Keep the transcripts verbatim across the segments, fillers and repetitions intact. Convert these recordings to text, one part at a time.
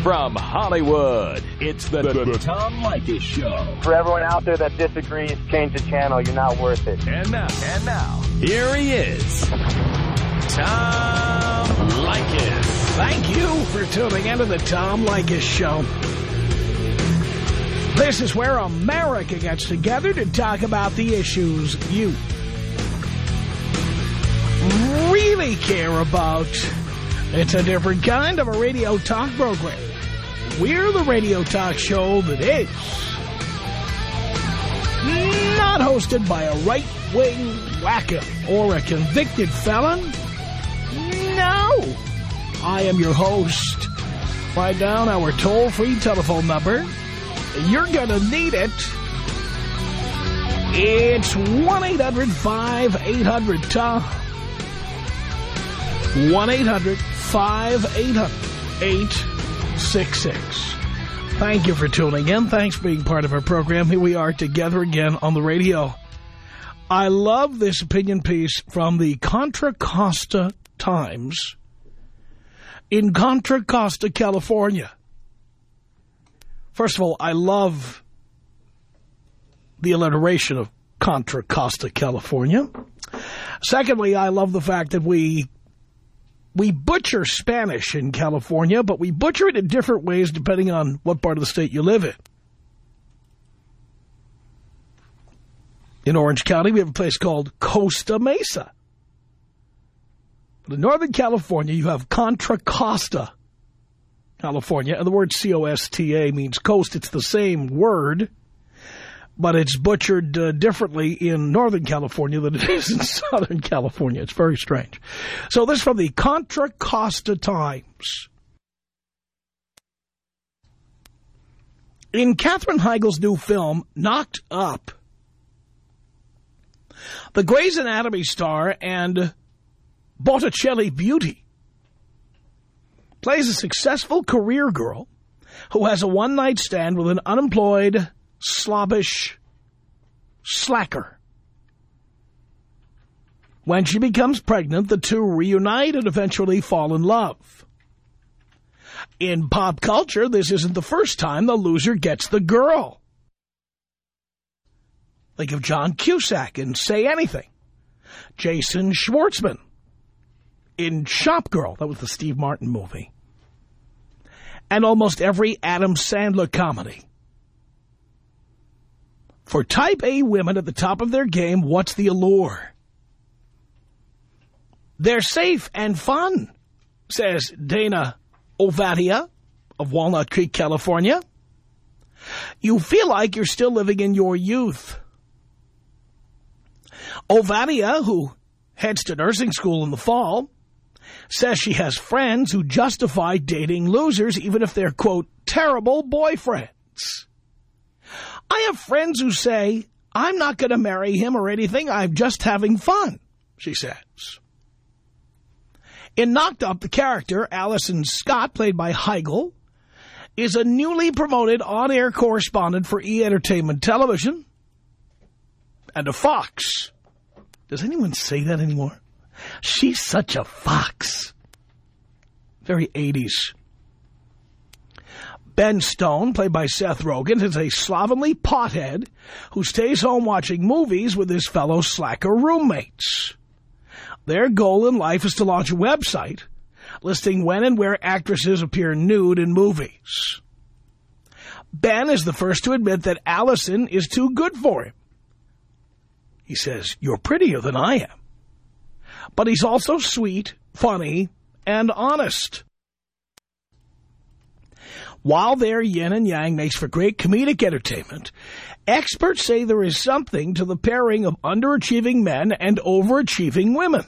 From Hollywood, it's the, the, the Tom Leykis Show. For everyone out there that disagrees, change the channel. You're not worth it. And now, and now, here he is, Tom Leykis. Thank you for tuning into the Tom Leykis Show. This is where America gets together to talk about the issues you really care about. It's a different kind of a radio talk program. We're the radio talk show that is not hosted by a right-wing wacko or a convicted felon. No. I am your host. Write down our toll-free telephone number. You're going to need it. It's one eight hundred five eight hundred Tom. one eight hundred five eight hundred eight six six. Thank you for tuning in. Thanks for being part of our program. Here we are together again on the radio. I love this opinion piece from the Contra Costa Times in Contra Costa, California. First of all, I love the alliteration of Contra Costa, California. Secondly, I love the fact that we we butcher Spanish in California, but we butcher it in different ways depending on what part of the state you live in. In Orange County, we have a place called Costa Mesa. But in Northern California, you have Contra Costa, California. And the word C O S T A means coast. It's the same word, but it's butchered uh, differently in Northern California than it is in Southern California. It's very strange. So this is from the Contra Costa Times. In Katherine Heigl's new film, Knocked Up, the Grey's Anatomy star and Botticelli beauty plays a successful career girl who has a one-night stand with an unemployed, slobbish slacker. When she becomes pregnant, the two reunite and eventually fall in love. In pop culture, this isn't the first time the loser gets the girl. Think of John Cusack in Say Anything. Jason Schwartzman in Shop Girl. That was the Steve Martin movie. And almost every Adam Sandler comedy. For type A women at the top of their game, what's the allure? They're safe and fun, says Dana Ovadia of Walnut Creek, California. You feel like you're still living in your youth. Ovadia, who heads to nursing school in the fall, says she has friends who justify dating losers even if they're, quote, terrible boyfriends. I have friends who say, I'm not going to marry him or anything, I'm just having fun, she says. In Knocked Up, the character, Allison Scott, played by Heigl, is a newly promoted on-air correspondent for E! Entertainment Television and a fox. Does anyone say that anymore? She's such a fox. Very eighties. Ben Stone, played by Seth Rogen, is a slovenly pothead who stays home watching movies with his fellow slacker roommates. Their goal in life is to launch a website listing when and where actresses appear nude in movies. Ben is the first to admit that Allison is too good for him. He says, you're prettier than I am. But he's also sweet, funny, and honest. While their yin and yang makes for great comedic entertainment, experts say there is something to the pairing of underachieving men and overachieving women.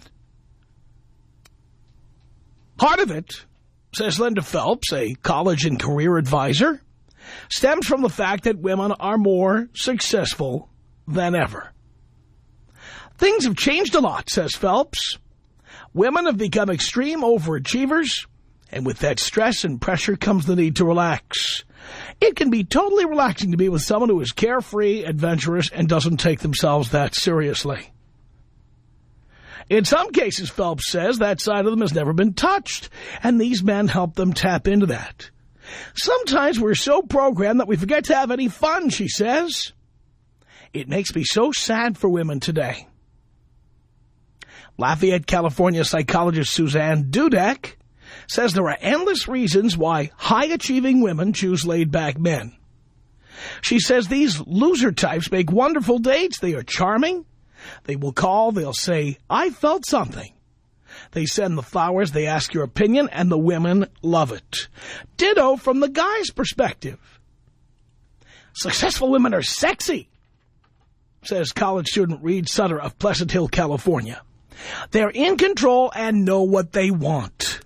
Part of it, says Linda Phelps, a college and career advisor, stems from the fact that women are more successful than ever. Things have changed a lot, says Phelps. Women have become extreme overachievers, and with that stress and pressure comes the need to relax. It can be totally relaxing to be with someone who is carefree, adventurous, and doesn't take themselves that seriously. In some cases, Phelps says, that side of them has never been touched, and these men help them tap into that. Sometimes we're so programmed that we forget to have any fun, she says. It makes me so sad for women today. Lafayette, California psychologist Suzanne Dudek says there are endless reasons why high-achieving women choose laid-back men. She says these loser types make wonderful dates. They are charming. They will call. They'll say, I felt something. They send the flowers. They ask your opinion, and the women love it. Ditto from the guy's perspective. Successful women are sexy, says college student Reed Sutter of Pleasant Hill, California. They're in control and know what they want.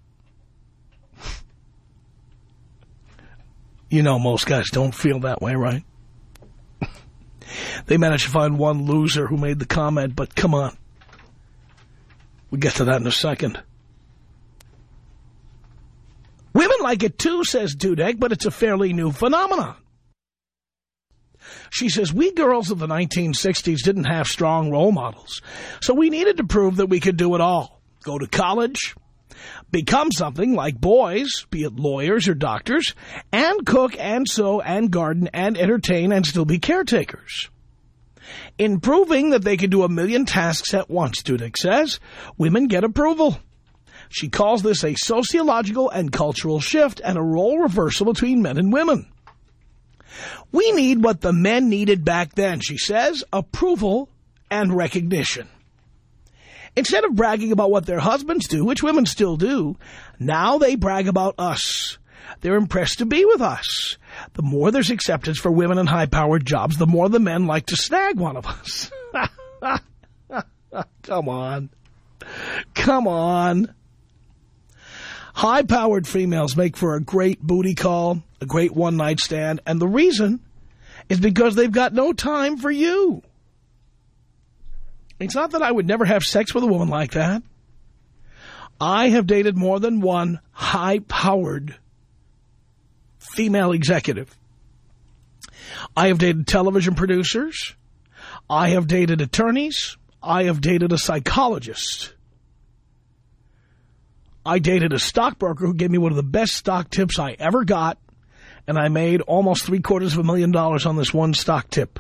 You know most guys don't feel that way, right? They managed to find one loser who made the comment, but come on. We'll get to that in a second. Women like it too, says Dudek, but it's a fairly new phenomenon. She says, we girls of the nineteen sixties didn't have strong role models, so we needed to prove that we could do it all. Go to college, become something like boys, be it lawyers or doctors, and cook and sew and garden and entertain and still be caretakers. In proving that they can do a million tasks at once, Dudek says, women get approval. She calls this a sociological and cultural shift and a role reversal between men and women. We need what the men needed back then, she says, approval and recognition. Instead of bragging about what their husbands do, which women still do, now they brag about us. They're impressed to be with us. The more there's acceptance for women in high-powered jobs, the more the men like to snag one of us. Come on. Come on. High-powered females make for a great booty call, a great one-night stand, and the reason is because they've got no time for you. It's not that I would never have sex with a woman like that. I have dated more than one high-powered female executive. I have dated television producers. I have dated attorneys. I have dated a psychologist. I dated a stockbroker who gave me one of the best stock tips I ever got, and I made almost three quarters of a million dollars on this one stock tip.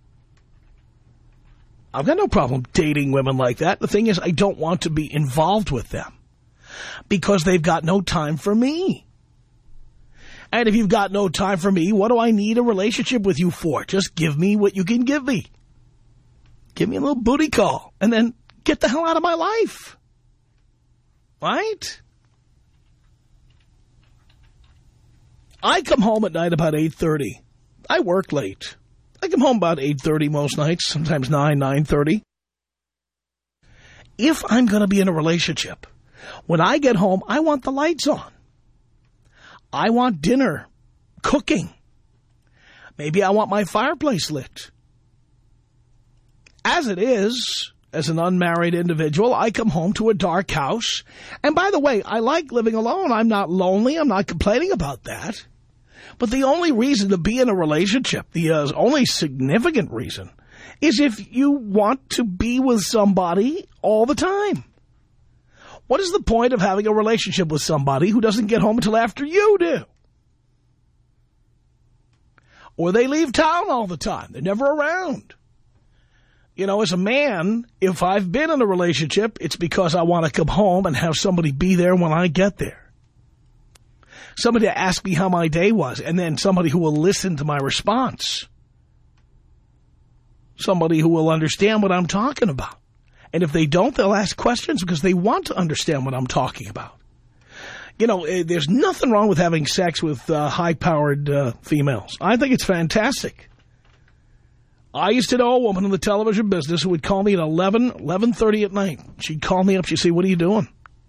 I've got no problem dating women like that. The thing is, I don't want to be involved with them because they've got no time for me. And if you've got no time for me, what do I need a relationship with you for? Just give me what you can give me. Give me a little booty call and then get the hell out of my life. Right? I come home at night about eight thirty. I work late. I come home about eight thirty most nights, sometimes nine, nine thirty. If I'm going to be in a relationship, when I get home, I want the lights on. I want dinner, cooking. Maybe I want my fireplace lit. As it is, as an unmarried individual, I come home to a dark house. And by the way, I like living alone. I'm not lonely. I'm not complaining about that. But the only reason to be in a relationship, the uh, only significant reason, is if you want to be with somebody all the time. What is the point of having a relationship with somebody who doesn't get home until after you do? Or they leave town all the time. They're never around. You know, as a man, if I've been in a relationship, it's because I want to come home and have somebody be there when I get there. Somebody to ask me how my day was, and then somebody who will listen to my response. Somebody who will understand what I'm talking about. And if they don't, they'll ask questions because they want to understand what I'm talking about. You know, there's nothing wrong with having sex with uh, high-powered uh, females. I think it's fantastic. I used to know a woman in the television business who would call me at eleven, eleven thirty at night. She'd call me up. She'd say, what are you doing?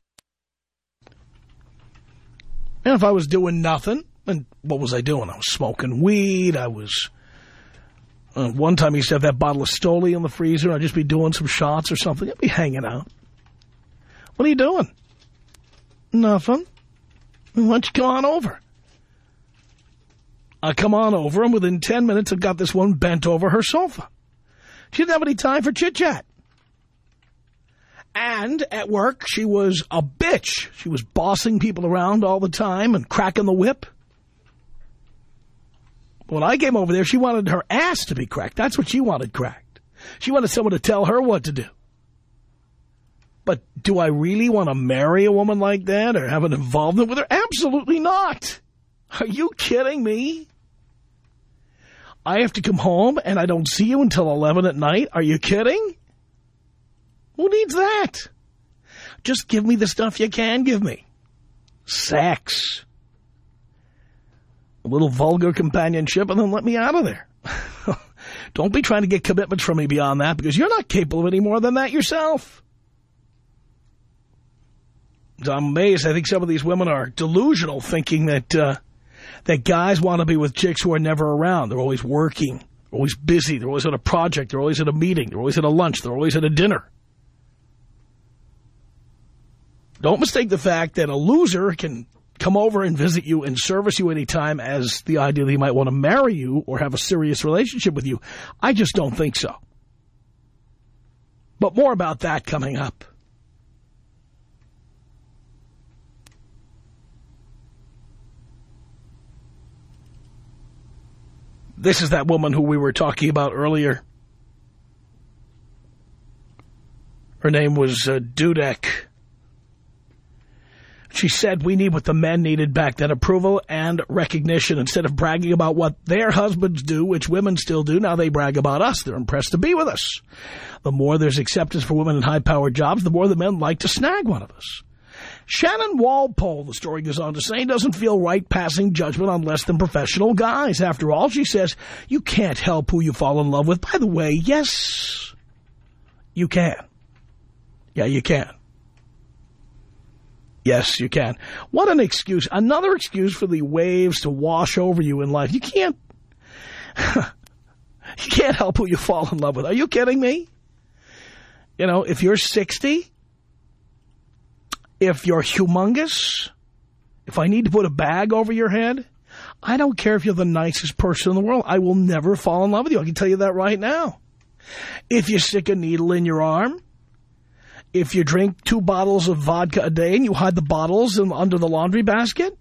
And if I was doing nothing, and what was I doing? I was smoking weed. I was... Uh, one time I used to have that bottle of Stoli in the freezer. I'd just be doing some shots or something. I'd be hanging out. What are you doing? Nothing. Why don't you come on over? I come on over, and within ten minutes, I've got this one bent over her sofa. She didn't have any time for chit-chat. And at work, she was a bitch. She was bossing people around all the time and cracking the whip. When I came over there, she wanted her ass to be cracked. That's what she wanted cracked. She wanted someone to tell her what to do. But do I really want to marry a woman like that or have an involvement with her? Absolutely not. Are you kidding me? I have to come home and I don't see you until eleven at night? Are you kidding? Who needs that? Just give me the stuff you can give me. Sex. A little vulgar companionship, and then let me out of there. Don't be trying to get commitments from me beyond that, because you're not capable of any more than that yourself. So I'm amazed. I think some of these women are delusional, thinking that uh, that guys want to be with chicks who are never around. They're always working. They're always busy. They're always at a project. They're always at a meeting. They're always at a lunch. They're always at a dinner. Don't mistake the fact that a loser can come over and visit you and service you anytime as the idea that he might want to marry you or have a serious relationship with you. I just don't think so. But more about that coming up. This is that woman who we were talking about earlier. Her name was uh, Dudek. She said we need what the men needed back then, approval and recognition. Instead of bragging about what their husbands do, which women still do, now they brag about us. They're impressed to be with us. The more there's acceptance for women in high-powered jobs, the more the men like to snag one of us. Shannon Walpole, the story goes on to say, doesn't feel right passing judgment on less than professional guys. After all, she says, you can't help who you fall in love with. By the way, yes, you can. Yeah, you can. Yes, you can. What an excuse. Another excuse for the waves to wash over you in life. You can't, you can't help who you fall in love with. Are you kidding me? You know, if you're sixty, if you're humongous, if I need to put a bag over your head, I don't care if you're the nicest person in the world. I will never fall in love with you. I can tell you that right now. If you stick a needle in your arm, if you drink two bottles of vodka a day and you hide the bottles in, under the laundry basket,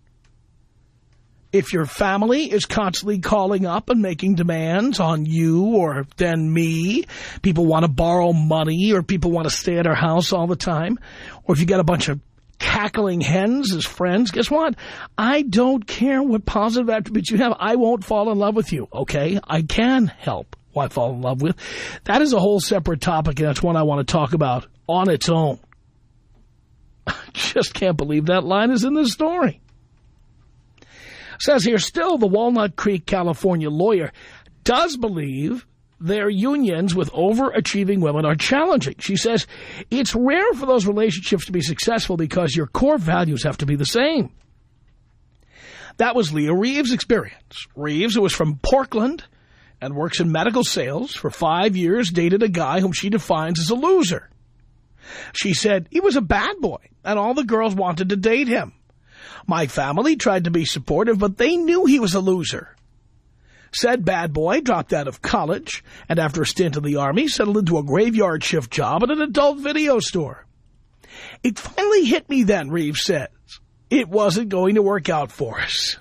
if your family is constantly calling up and making demands on you or then me, people want to borrow money or people want to stay at our house all the time, or if you got a bunch of cackling hens as friends, guess what? I don't care what positive attributes you have. I won't fall in love with you, okay? I can help who I fall in love with. That is a whole separate topic, and that's one I want to talk about on its own. I just can't believe that line is in this story. Says here, still the Walnut Creek, California lawyer does believe their unions with overachieving women are challenging. She says, it's rare for those relationships to be successful because your core values have to be the same. That was Leah Reeves' experience. Reeves, who was from Portland and works in medical sales, for five years dated a guy whom she defines as a loser. She said, he was a bad boy, and all the girls wanted to date him. My family tried to be supportive, but they knew he was a loser. Said bad boy dropped out of college, and after a stint in the Army, settled into a graveyard shift job at an adult video store. It finally hit me then, Reeves says. It wasn't going to work out for us.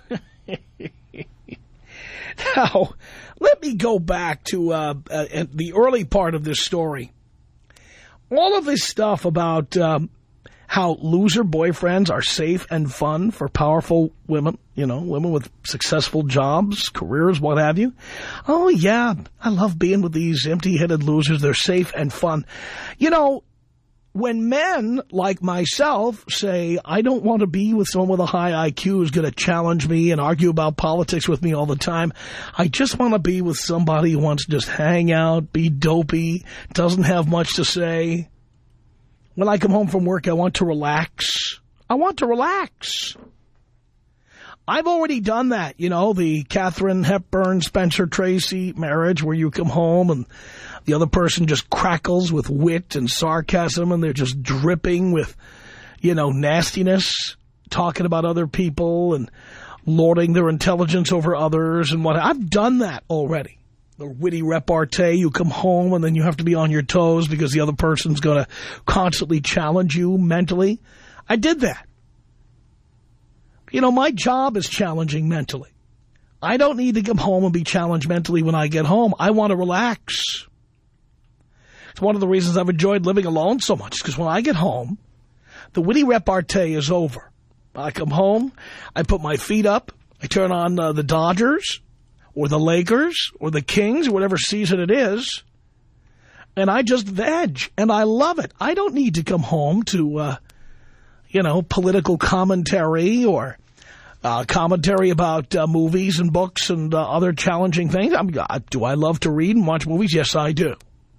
Now, let me go back to uh, uh, the early part of this story. All of this stuff about um, how loser boyfriends are safe and fun for powerful women, you know, women with successful jobs, careers, what have you. Oh, yeah, I love being with these empty-headed losers. They're safe and fun. You know, when men like myself say, I don't want to be with someone with a high I Q who's going to challenge me and argue about politics with me all the time, I just want to be with somebody who wants to just hang out, be dopey, doesn't have much to say. When I come home from work, I want to relax. I want to relax. I've already done that, you know, the Katharine Hepburn, Spencer Tracy marriage where you come home and the other person just crackles with wit and sarcasm and they're just dripping with, you know, nastiness, talking about other people and lording their intelligence over others and what. I've done that already. The witty repartee, you come home and then you have to be on your toes because the other person's going to constantly challenge you mentally. I did that. You know, my job is challenging mentally. I don't need to come home and be challenged mentally when I get home. I want to relax. It's one of the reasons I've enjoyed living alone so much, because when I get home, the witty repartee is over. I come home, I put my feet up, I turn on uh, the Dodgers or the Lakers or the Kings or whatever season it is, and I just veg, and I love it. I don't need to come home to, uh, you know, political commentary or uh, commentary about uh, movies and books and uh, other challenging things. I'm, uh, do I love to read and watch movies? Yes, I do.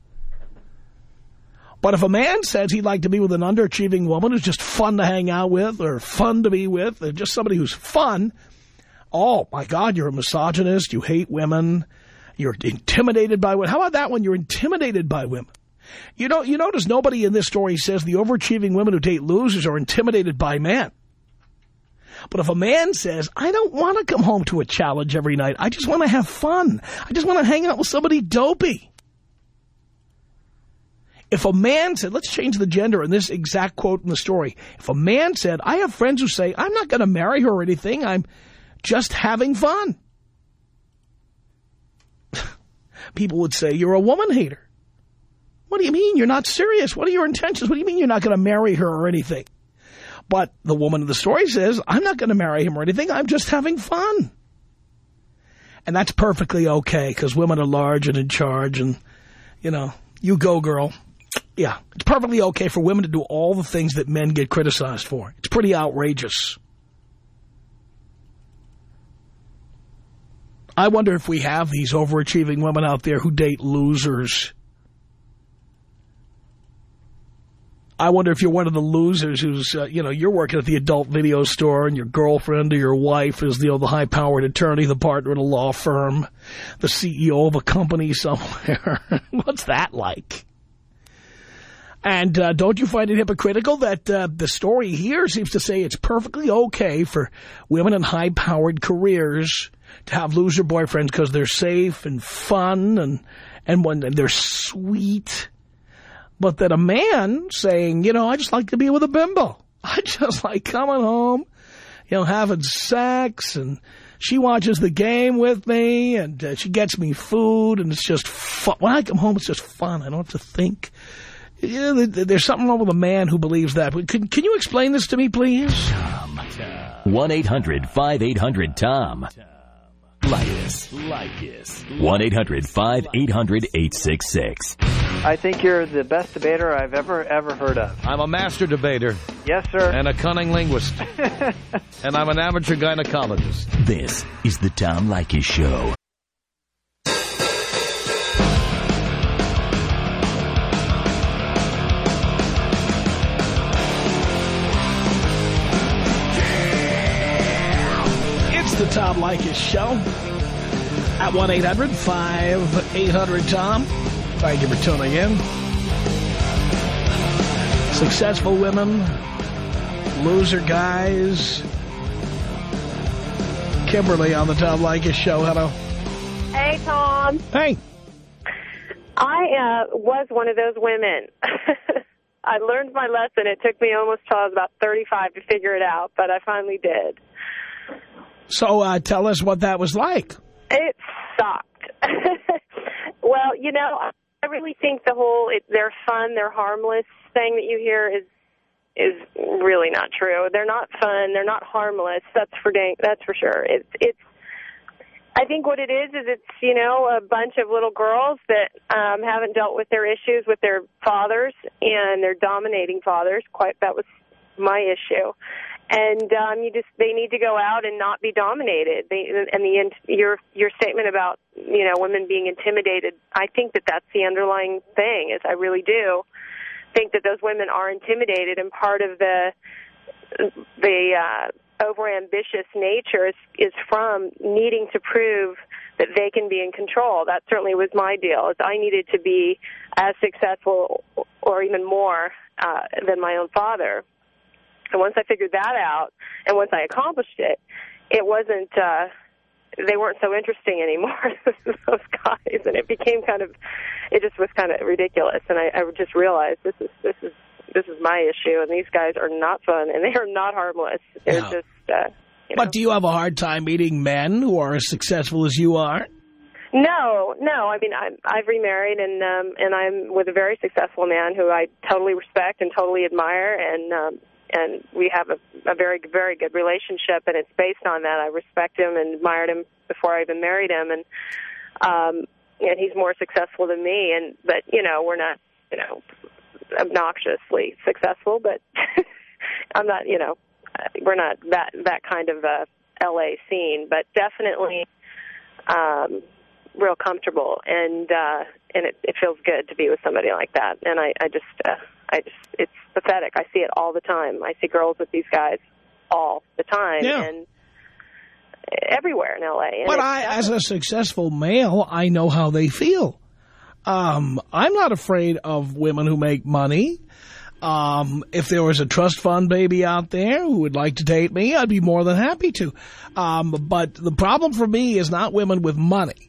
But if a man says he'd like to be with an underachieving woman who's just fun to hang out with or fun to be with, or just somebody who's fun, oh, my God, you're a misogynist, you hate women, you're intimidated by women. How about that one? You're intimidated by women. You know, you notice nobody in this story says the overachieving women who date losers are intimidated by men. But if a man says, I don't want to come home to a challenge every night, I just want to have fun, I just want to hang out with somebody dopey. If a man said, let's change the gender in this exact quote in the story. If a man said, I have friends who say, I'm not going to marry her or anything, I'm just having fun. People would say, you're a woman hater. What do you mean? You're not serious. What are your intentions? What do you mean you're not going to marry her or anything? But the woman in the story says, I'm not going to marry him or anything, I'm just having fun. And that's perfectly okay, because women are large and in charge and, you know, you go, girl. Yeah, it's perfectly okay for women to do all the things that men get criticized for. It's pretty outrageous. I wonder if we have these overachieving women out there who date losers. I wonder if you're one of the losers who's, uh, you know, you're working at the adult video store and your girlfriend or your wife is, you know, the high-powered attorney, the partner in a law firm, the C E O of a company somewhere. What's that like? And uh, don't you find it hypocritical that uh, the story here seems to say it's perfectly okay for women in high-powered careers to have loser boyfriends because they're safe and fun and, and when they're sweet. But that a man saying, you know, I just like to be with a bimbo. I just like coming home, you know, having sex, and she watches the game with me, and uh, she gets me food, and it's just fun. When I come home, it's just fun. I don't have to think. Yeah, there's something wrong with a man who believes that. Can, can you explain this to me, please? one eight hundred five eight hundred Tom. Leykis. Leykis. one eight hundred five eight hundred eight six six. I think you're the best debater I've ever, ever heard of. I'm a master debater. Yes, sir. And a cunning linguist. And I'm an amateur gynecologist. This is the Tom Leykis Show. It's the Tom Leykis Show at one eight hundred five eight hundred Tom. Thank you for tuning in. Successful women, loser guys. Kimberly on the Tom Leykis Show. Hello. Hey, Tom. Hey. I uh, was one of those women. I learned my lesson. It took me almost till I was about thirty-five to figure it out, but I finally did. So uh, tell us what that was like. It sucked. Well, you know, I really think the whole it, they're fun, they're harmless thing that you hear is is really not true. They're not fun, they're not harmless. That's for dang, that's for sure. It's it's. I think what it is is it's, you know, a bunch of little girls that um, haven't dealt with their issues with their fathers and their dominating fathers. Quite that was my issue. And um, you just they need to go out and not be dominated. They, and the your your statement about, you know, women being intimidated, I think that that's the underlying thing. Is I really do think that those women are intimidated, and part of the the uh, overambitious nature is is from needing to prove that they can be in control. That certainly was my deal. Is I needed to be as successful or even more uh, than my own father. And once I figured that out, and once I accomplished it, it wasn't, uh, they weren't so interesting anymore, those guys. And it became kind of, it just was kind of ridiculous. And I, I just realized this is, this is, this is my issue, and these guys are not fun, and they are not harmless. They're now, just, uh, You but know? do you have a hard time meeting men who are as successful as you are? No, no. I mean, I'm, I've remarried, and um, and I'm with a very successful man who I totally respect and totally admire, and um, and we have a, a very, very good relationship, and it's based on that. I respect him and admired him before I even married him, and um, and he's more successful than me. And but you know, we're not, you know, obnoxiously successful, but I'm not, you know, we're not that that kind of a L A scene, but definitely. Um, real comfortable, and uh, and it, it feels good to be with somebody like that. And I, I just, uh, I just, it's pathetic. I see it all the time. I see girls with these guys all the time, yeah. and everywhere in L A. And but I, as a successful male, I know how they feel. Um, I'm not afraid of women who make money. Um, if there was a trust fund baby out there who would like to date me, I'd be more than happy to. Um, but the problem for me is not women with money.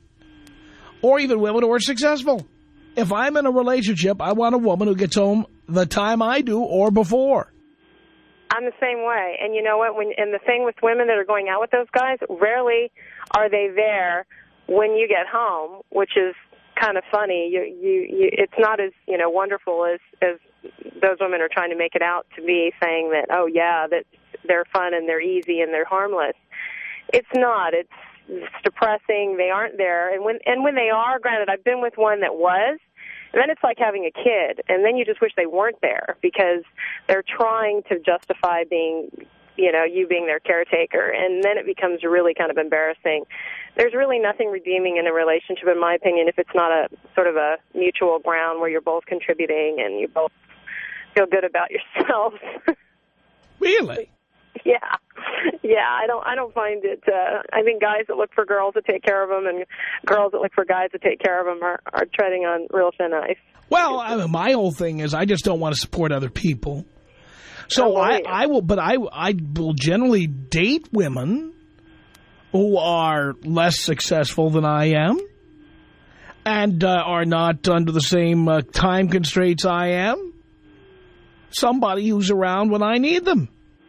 Or even women who are successful. If I'm in a relationship, I want a woman who gets home the time I do or before. I'm the same way. And you know what? When, and the thing with women that are going out with those guys, rarely are they there when you get home, which is kind of funny. You, you, you, it's not as, you know, wonderful as, as those women are trying to make it out to be, saying that, oh, yeah, that they're fun and they're easy and they're harmless. It's not. It's It's depressing. They aren't there. And when and when they are, granted, I've been with one that was, and then it's like having a kid. And then you just wish they weren't there because they're trying to justify being, you know, you being their caretaker. And then it becomes really kind of embarrassing. There's really nothing redeeming in a relationship, in my opinion, if it's not a sort of a mutual ground where you're both contributing and you both feel good about yourselves. Really? Yeah, yeah. I don't. I don't find it. Uh, I think guys that look for girls to take care of them, and girls that look for guys to take care of them, are, are treading on real thin ice. Well, I mean, my whole thing is I just don't want to support other people. So oh, I, yeah. I will, but I, I will generally date women who are less successful than I am, and uh, are not under the same uh, time constraints I am. Somebody who's around when I need them.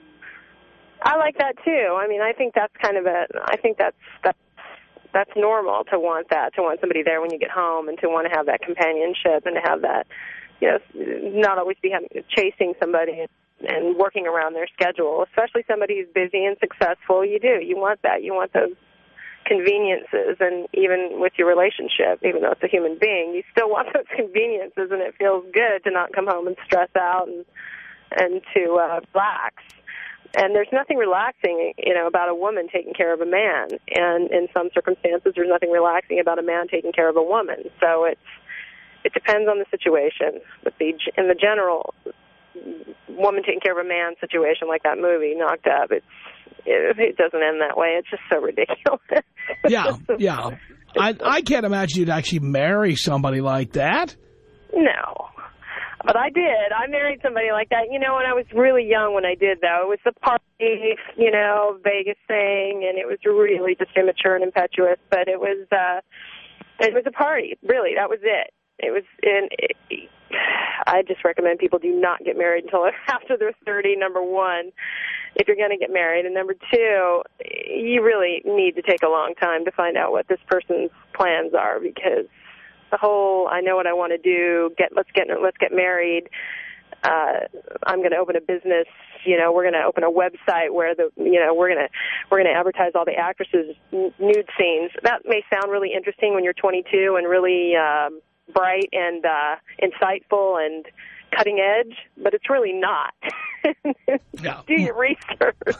I like that too. I mean, I think that's kind of a. I think that's that's that's normal to want that, to want somebody there when you get home, and to want to have that companionship, and to have that, you know, not always be having, chasing somebody and, and working around their schedule. Especially somebody who's busy and successful. You do. You want that. You want those conveniences, and even with your relationship, even though it's a human being, you still want those conveniences, and it feels good to not come home and stress out and and to uh, relax. And there's nothing relaxing, you know, about a woman taking care of a man. And in some circumstances, there's nothing relaxing about a man taking care of a woman. So it's it depends on the situation. But the in the general woman taking care of a man situation, like that movie, Knocked Up, it's it, it doesn't end that way. It's just so ridiculous. Yeah, yeah. I I can't imagine you'd actually marry somebody like that. No. But I did. I married somebody like that. You know, when I was really young when I did, though. It was the party, you know, Vegas thing, and it was really just immature and impetuous. But it was uh, it was a party, really. That was it. It was in. It, I just recommend people do not get married until after they're thirty, number one, if you're going to get married. And number two, you really need to take a long time to find out what this person's plans are, because the whole, I know what I want to do, get let's get let's get married, uh, I'm going to open a business, you know, we're going to open a website where the, you know, we're going to we're going to advertise all the actresses' nude scenes. That may sound really interesting when you're twenty-two and really um, bright and uh, insightful and cutting edge, but it's really not. No. Do your research.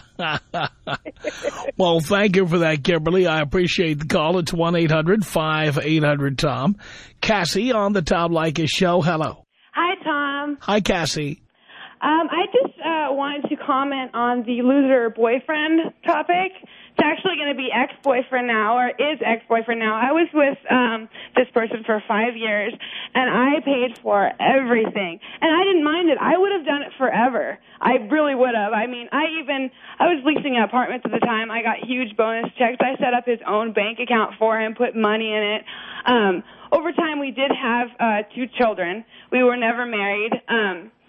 Well, thank you for that, Kimberly. I appreciate the call. It's one eight hundred five eight hundred Tom. Cassie on the Tom Leykis show. Hello. Hi, Tom. Hi, Cassie. Um, I just uh, wanted to comment on the loser boyfriend topic. It's actually going to be ex-boyfriend now, or is ex-boyfriend now. I was with um, this person for five years, and I paid for everything. And I didn't mind it. I would have done it forever. I really would have. I mean, I even, I was leasing apartments at the time. I got huge bonus checks. I set up his own bank account for him, put money in it. Um, over time, we did have uh, two children. We were never married. Um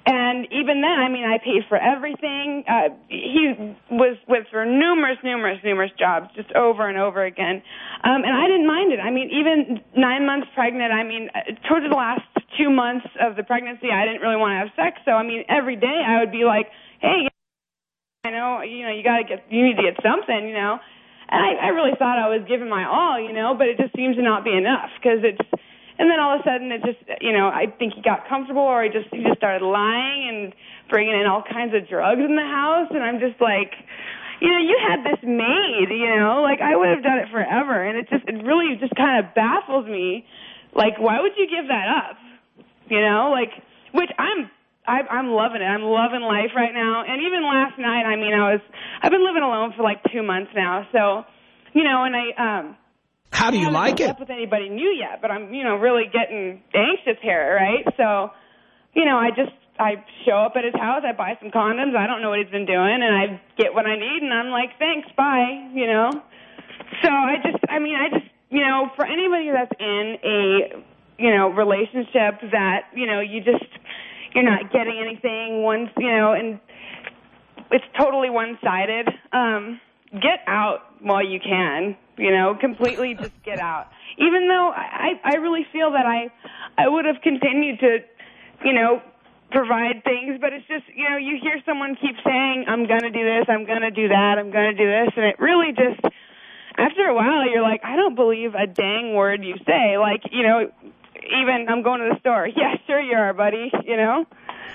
And even then, I mean, I paid for everything. Uh, he was with for numerous, numerous, numerous jobs, just over and over again. Um, and I didn't mind it. I mean, even nine months pregnant, I mean, towards the last two months of the pregnancy, I didn't really want to have sex. So, I mean, every day I would be like, hey, I know, you know, you got to get, you need to get something, you know. And I, I really thought I was giving my all, you know, but it just seems to not be enough because it's, and then all of a sudden it just, you know, I think he got comfortable or he just he just started lying and bringing in all kinds of drugs in the house. And I'm just like, you know, you had this made, you know, like I would have done it forever. And it just, it really just kind of baffles me. Like, why would you give that up? You know, like, which I'm, I, I'm loving it. I'm loving life right now. And even last night, I mean, I was, I've been living alone for like two months now. So, you know, and I, um, How do you I like it? I haven't hooked up with anybody new yet, but I'm, you know, really getting anxious here, right? So, you know, I just, I show up at his house, I buy some condoms, I don't know what he's been doing, and I get what I need, and I'm like, thanks, bye, you know? So I just, I mean, I just, you know, for anybody that's in a, you know, relationship that, you know, you just, you're not getting anything once, you know, and it's totally one-sided, um, get out while you can, you know, completely just get out. Even though I, I really feel that I, I would have continued to, you know, provide things, but it's just, you know, you hear someone keep saying, I'm going to do this, I'm going to do that, I'm going to do this, and it really just, after a while, you're like, I don't believe a dang word you say. Like, you know, even I'm going to the store. Yeah, sure you are, buddy, you know?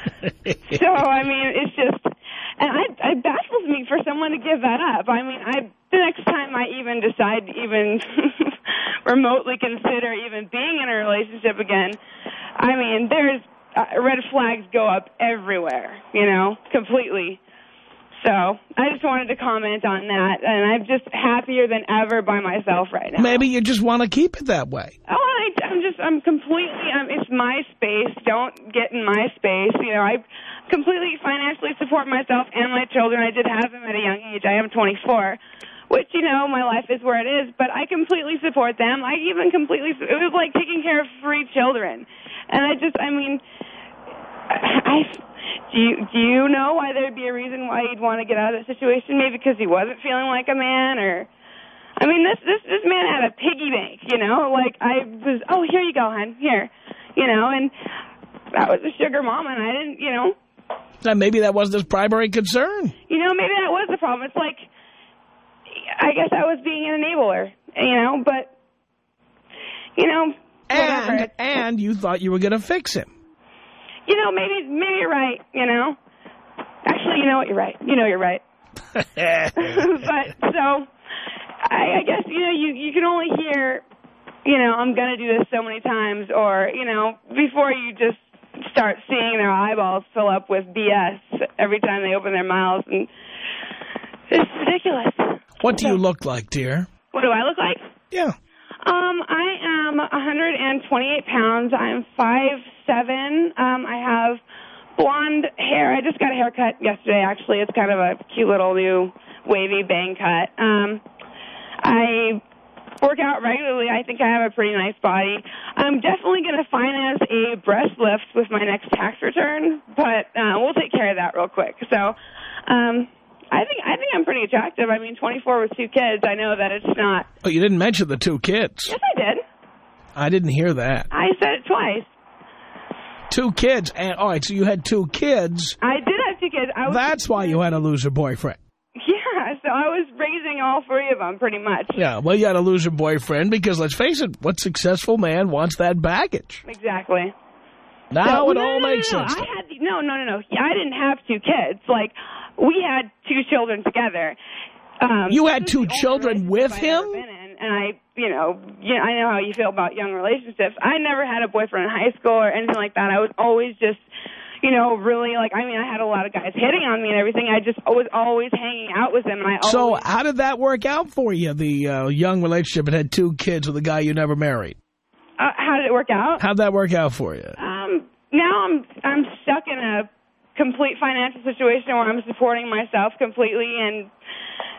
So, I mean, it's just, and I, it baffles me for someone to give that up. I mean, I the next time I even decide to even remotely consider even being in a relationship again, I mean, there's uh, red flags go up everywhere, you know, completely. So I just wanted to comment on that, and I'm just happier than ever by myself right now. Maybe you just want to keep it that way. Oh, I, I'm just, I'm completely, um, it's my space. Don't get in my space. You know, I completely financially support myself and my children. I did have them at a young age. I am twenty-four, which, you know, my life is where it is, but I completely support them. I even completely, it was like taking care of three children. And I just, I mean, I, do you, do you know why there'd be a reason why he'd want to get out of that situation? Maybe because he wasn't feeling like a man, or, I mean, this, this, this man had a piggy bank, you know, like I was, oh, here you go, hon, here, you know, and I was a sugar mama, and I didn't, you know. And maybe that wasn't his primary concern. You know, maybe that was the problem. It's like, I guess I was being an enabler, you know, but, you know, whatever. And, and you thought you were going to fix him. You know, maybe maybe you're right, you know. Actually, you know what, you're right. You know you're right. But, so, I, I guess, you know, you, you can only hear, you know, I'm going to do this so many times, or, you know, before you just start seeing their eyeballs fill up with B S every time they open their mouths, and it's ridiculous. What do you look like, dear? What do I look like? Yeah. Um, I am one hundred twenty-eight pounds. I'm five seven. Um, I have blonde hair. I just got a haircut yesterday, actually. It's kind of a cute little new wavy bang cut. Um, I work out regularly. I think I have a pretty nice body. I'm definitely going to finance a breast lift with my next tax return, but uh, we'll take care of that real quick. So, um... I think I think I'm pretty attractive. I mean, twenty-four with two kids. I know that it's not. Oh, you didn't mention the two kids. Yes, I did. I didn't hear that. I said it twice. Two kids. And, all right, so you had two kids. I did have two kids. I was, That's why you had a loser boyfriend. Yeah, so I was raising all three of them pretty much. Yeah, well, you had a loser boyfriend because, let's face it, what successful man wants that baggage? Exactly. Now so, it no, all no, no, makes no, sense. I had the, no, no, no, no. I didn't have two kids. Like, we had two children together. Um, you had two children with him? In, and I, you know, you know, I know how you feel about young relationships. I never had a boyfriend in high school or anything like that. I was always just, you know, really, like, I mean, I had a lot of guys hitting on me and everything. I just was always hanging out with them. And I so always, how did that work out for you, the uh, young relationship and had two kids with a guy you never married? Uh, how did it work out? How'd that work out for you? Um, now I'm I'm stuck in a complete financial situation where I'm supporting myself completely, and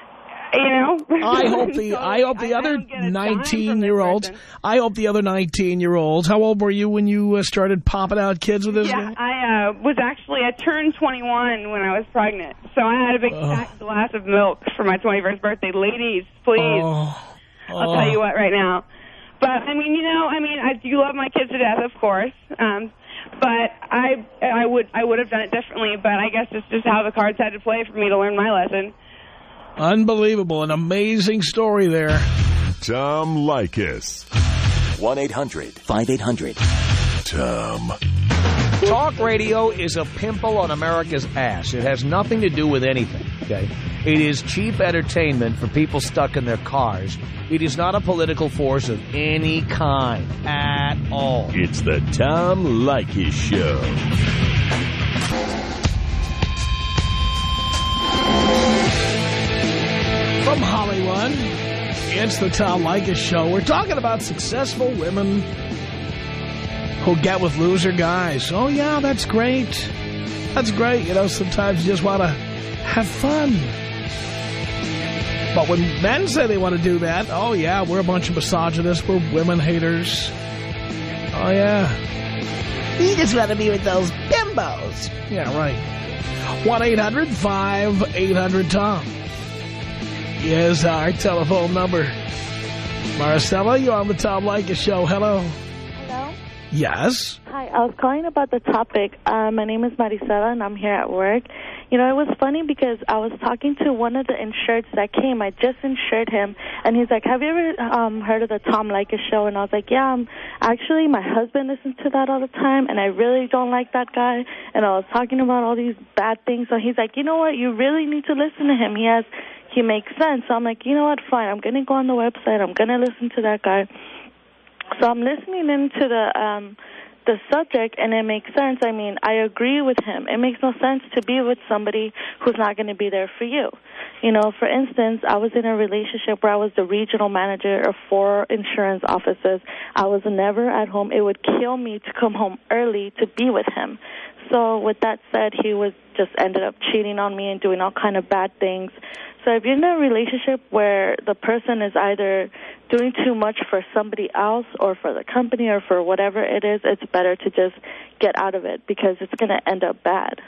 You know? I hope the So I hope the I- I other don't get a dime from nineteen this year olds. person. I hope the other nineteen year olds. How old were you when you uh, started popping out kids with this Yeah, guy? I uh, was actually, I turned twenty-one when I was pregnant. So I had a big Oh. fat glass of milk for my twenty-first birthday. Ladies, please. Oh, I'll tell you what right now. But, I mean, you know, I mean, I do love my kids to death, of course. Um, but I I would I would have done it differently. But I guess it's just how the cards had to play for me to learn my lesson. unbelievable! An amazing story there. Tom Leykis. one eight hundred five eight hundred Tom. Talk radio is a pimple on America's ass. It has nothing to do with anything, okay? It is cheap entertainment for people stuck in their cars. It is not a political force of any kind at all. It's the Tom Leykis Show. From Hollywood, it's the Tom Leykis Show. We're talking about successful women who get with loser guys. Oh, yeah, that's great. That's great. You know, sometimes you just want to have fun. But when men say they want to do that, oh, yeah, we're a bunch of misogynists. We're women haters. Oh, yeah. You just want to be with those bimbos. Yeah, right. one eight hundred five eight hundred Tom is our telephone number. Marcella, you're on the Tom Leykis Show. Hello. Hello? Yes. Hi, I was calling about the topic. Uh, my name is Maricela, and I'm here at work. You know, it was funny because I was talking to one of the insureds that came. I just insured him, and he's like, have you ever um, heard of the Tom Leykis Show? And I was like, yeah, um, actually, my husband listens to that all the time, and I really don't like that guy. And I was talking about all these bad things. So he's like, you know what, you really need to listen to him. He has, he makes sense. So I'm like, you know what, fine, I'm going to go on the website. I'm going to listen to that guy. So I'm listening into the um, the subject, and it makes sense. I mean, I agree with him. It makes no sense to be with somebody who's not going to be there for you. You know, for instance, I was in a relationship where I was the regional manager of four insurance offices. I was never at home. It would kill me to come home early to be with him. So with that said, he was just ended up cheating on me and doing all kind of bad things. So if you're in a relationship where the person is either doing too much for somebody else or for the company or for whatever it is, it's better to just get out of it because it's going to end up bad.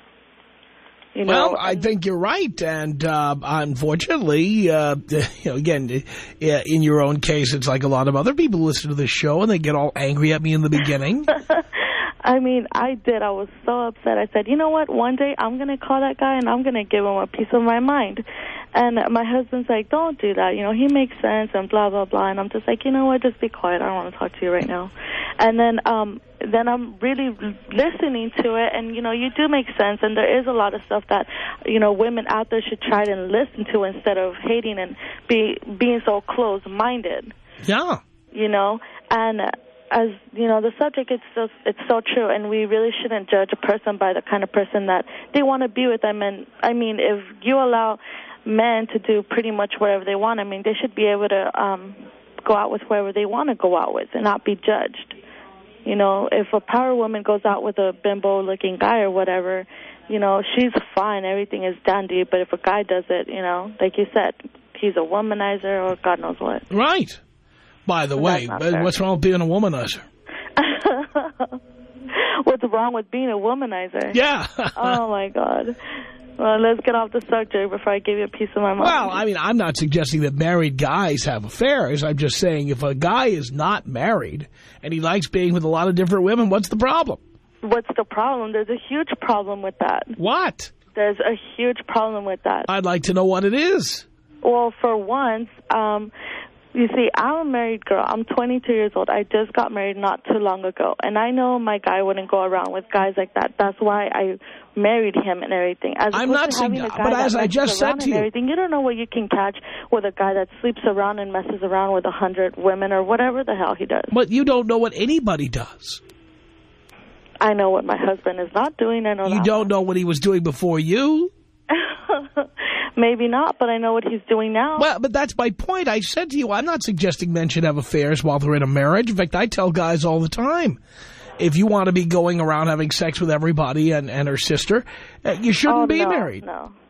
You know? Well, I think you're right. And uh, unfortunately, uh, you know, again, in your own case, it's like a lot of other people listen to this show and they get all angry at me in the beginning. I mean, I did. I was so upset. I said, you know what, one day I'm going to call that guy and I'm going to give him a piece of my mind. And my husband's like, don't do that. You know, he makes sense and blah, blah, blah. And I'm just like, you know what, just be quiet. I don't want to talk to you right now. And then um, then I'm really listening to it. And, you know, you do make sense. And there is a lot of stuff that, you know, women out there should try to listen to instead of hating and be being so closed-minded. Yeah. You know, and as you know, the subject, it's so, it's so true, and we really shouldn't judge a person by the kind of person that they want to be with them. And I mean, if you allow men to do pretty much whatever they want, I mean, they should be able to um, go out with whoever they want to go out with and not be judged. You know, if a power woman goes out with a bimbo-looking guy or whatever, you know, she's fine, everything is dandy. But if a guy does it, you know, like you said, he's a womanizer or God knows what. Right. By the So way, that's not fair. what's wrong with being a womanizer? What's wrong with being a womanizer? Yeah. Oh, my God. Well, let's get off the subject before I give you a piece of my mind. Well, I mean, I'm not suggesting that married guys have affairs. I'm just saying if a guy is not married and he likes being with a lot of different women, what's the problem? What's the problem? There's a huge problem with that. What? There's a huge problem with that. I'd like to know what it is. Well, for once, um, you see, I'm a married girl. I'm twenty-two years old. I just got married not too long ago. And I know my guy wouldn't go around with guys like that. That's why I married him and everything. As I'm not saying that, but as I just said to you. Everything, you don't know what you can catch with a guy that sleeps around and messes around with a hundred women or whatever the hell he does. But you don't know what anybody does. I know what my husband is not doing. I know You that don't much. know what he was doing before you. Maybe not, but I know what he's doing now. Well, but that's my point. I said to you, I'm not suggesting men should have affairs while they're in a marriage. In fact, I tell guys all the time, if you want to be going around having sex with everybody and, and her sister, uh, you shouldn't oh, be no, married. No.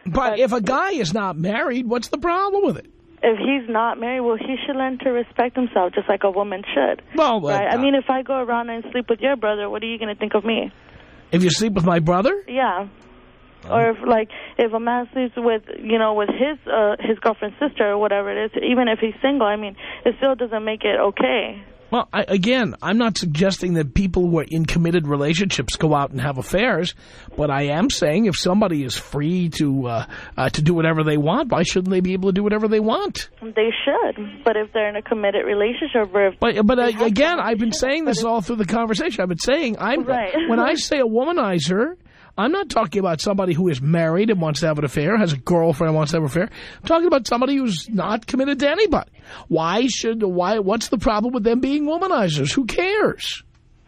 But, But if a guy is not married, what's the problem with it? if he's not married, well, he should learn to respect himself just like a woman should. Well, right? uh, I mean, if I go around and sleep with your brother, what are you going to think of me? If you sleep with my brother? Yeah. Or if, like, if a man sleeps with, you know, with his uh, his girlfriend's sister or whatever it is, even if he's single, I mean, it still doesn't make it okay. Well, I, again, I'm not suggesting that people who are in committed relationships go out and have affairs, but I am saying if somebody is free to uh, uh, to do whatever they want, why shouldn't they be able to do whatever they want? They should, but if they're in a committed relationship, or if But, but uh, they have again, someone, I've been they should. saying this But all through the conversation. I've been saying, I'm Right. when I say a womanizer, I'm not talking about somebody who is married and wants to have an affair, has a girlfriend and wants to have an affair. I'm talking about somebody who's not committed to anybody. Why should, why, what's the problem with them being womanizers? Who cares?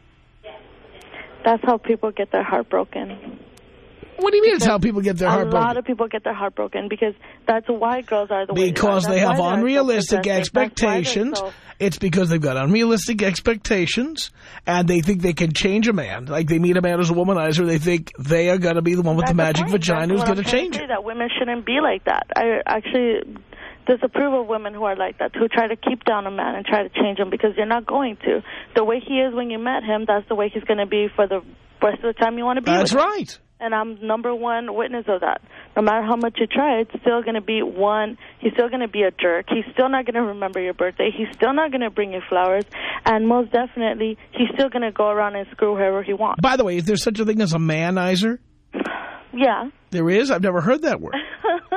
That's how people get their heart broken. What do you mean it's how people get their heart A broken? lot of people get their heart broken because that's why girls are the way they are. Because they That's have why they're so unrealistic possessive. That's why they're expectations. so- It's because they've got unrealistic expectations, and they think they can change a man. Like they meet a man as a womanizer, they think they are going to be the one with That's the magic point. vagina who's That's what going to I'm trying change say, it. That women shouldn't be like that. I actually disapprove of women who are like that, who try to keep down a man and try to change him because you're not going to. The way he is when you met him, that's the way he's going to be for the rest of the time you want to be That's with him. right. And I'm number one witness of that. No matter how much you try, it's still going to be one. He's still going to be a jerk. He's still not going to remember your birthday. He's still not going to bring you flowers. And most definitely, he's still going to go around and screw whoever he wants. By the way, is there such a thing as a manizer? Yeah. There is? I've never heard that word.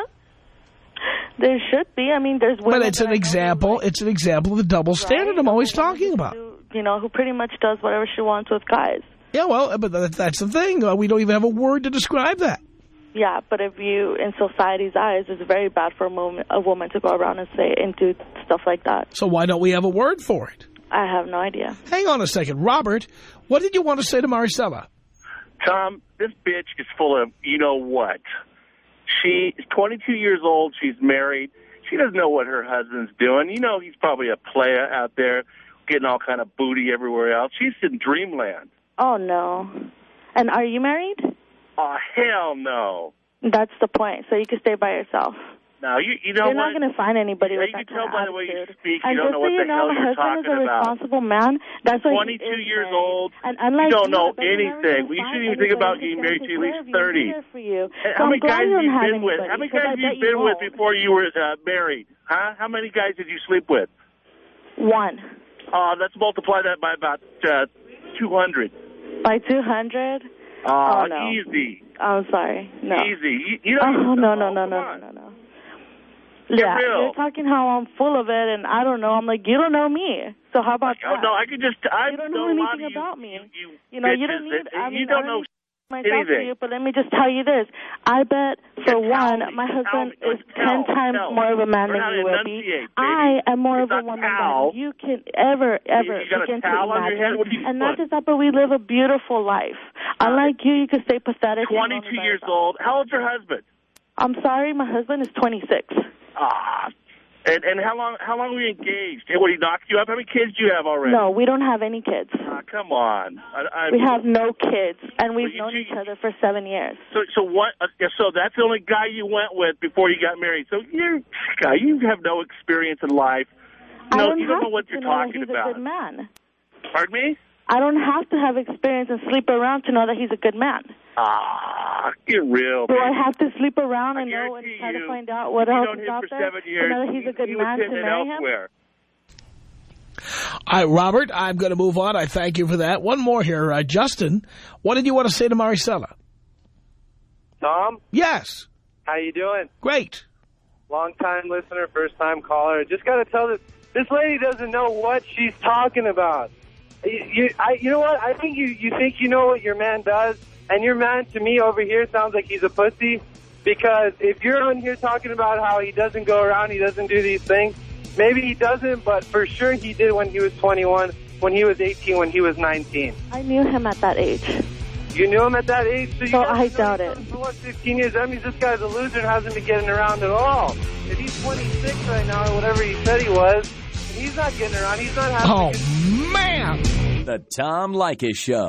There should be. I mean, there's women. But it's that an I know who example. like- It's an example of the double standard Right? I'm always Women talking who about. do- You know, who pretty much does whatever she wants with guys. Yeah, well, but that- that's the thing. Uh, We don't even have a word to describe that. Yeah, but if you, in society's eyes, it's very bad for a woman, a woman to go around and say and do stuff like that. So why don't we have a word for it? I have no idea. Hang on a second. Robert, what did you want to say to Maricela? Tom, this bitch is full of you-know-what. She is twenty-two years old. She's married. She doesn't know what her husband's doing. You know he's probably a playa out there getting all kind of booty everywhere else. She's in dreamland. Oh, no. And are you married? Oh, hell no. That's the point. So you can stay by yourself. No, you, you know You're what? not going to find anybody Yeah, with you that can tell kind by of the way you attitude. speak, And you don't just know so what you the know, hell my you're husband is talking a about. responsible man. That's why twenty-two he is years married. old. And unlike you don't know but you're never anything. gonna We find shouldn't even think anybody about who's getting gonna married take till at care least of you and thirty. be there for you. And So how I'm many glad guys you have don't you have been with? anybody, How many because guys I have you bet you been with won't. before you were uh, married? Huh? How many guys did you sleep with? One. Uh, let's multiply that by about uh, two hundred. By two hundred? Uh, Oh, no. Easy. I'm sorry. No. Easy. You, you don't Oh, even no, know. no, no, Come no, on. no, no, no. Get Yeah, real. you're talking how I'm full of it, and I don't know. I'm like, you don't know me. So how about Oh, that? no, I could just... I You don't know know a lot anything of you, about me. You, you, You know, you bitches don't need... that- I mean, you don't I know myself anything. for you, but let me just tell you this. I bet, for Yeah, tell one, me, my tell husband me, is tell, ten times tell. more of a man Learn than how to you will be. enunciate, baby. I am more It's of a not woman towel. than you can ever, ever You got a begin to towel on your imagine. head? What do you And not put? just that, but we live a beautiful life. Unlike you, you could stay pathetic. and lonely twenty-two by years yourself. old. How old's your husband? I'm sorry, my husband is twenty-six. Ah. And, and how long How long were you engaged? Hey, what, he knocked you up? How many kids do you have already? No, we don't have any kids. Ah, come on. I, I, We have no kids, and we've Well, you known two- each other for seven years. So, so what? Uh, so that's the only guy you went with before you got married. So you, guy, you have no experience in life. You I know, don't you don't have know what to you're know that talking he's about. a good man. Pardon me? I don't have to have experience and sleep around to know that he's a good man. Ah, get real. Do I baby. have to sleep around and I know and guarantee try to you, find out what you else known is him out for there seven years. to know that he's a good he was man to hitting it marry him? elsewhere. All right, Robert, I'm going to move on. I thank you for that. One more here. Uh, Justin, what did you want to say to Maricela? Tom, Yes. how you doing? Great. Long-time listener, first-time caller. Just got to tell this, this lady doesn't know what she's talking about. You, you, I, you know what? I think you, you think you know what your man does, and your man, to me, over here sounds like he's a pussy, because if you're on here talking about how he doesn't go around, he doesn't do these things, maybe he doesn't, but for sure he did when he was twenty-one, when he was eighteen, when he was nineteen. I knew him at that age. You knew him at that age? So, you So guys I know doubt each it. other For what, fifteen years? That means this guy's a loser and hasn't been getting around at all. If he's twenty-six right now, or whatever he said he was, he's not getting around. He's not having Oh, a good man. The Tom Leykis Show.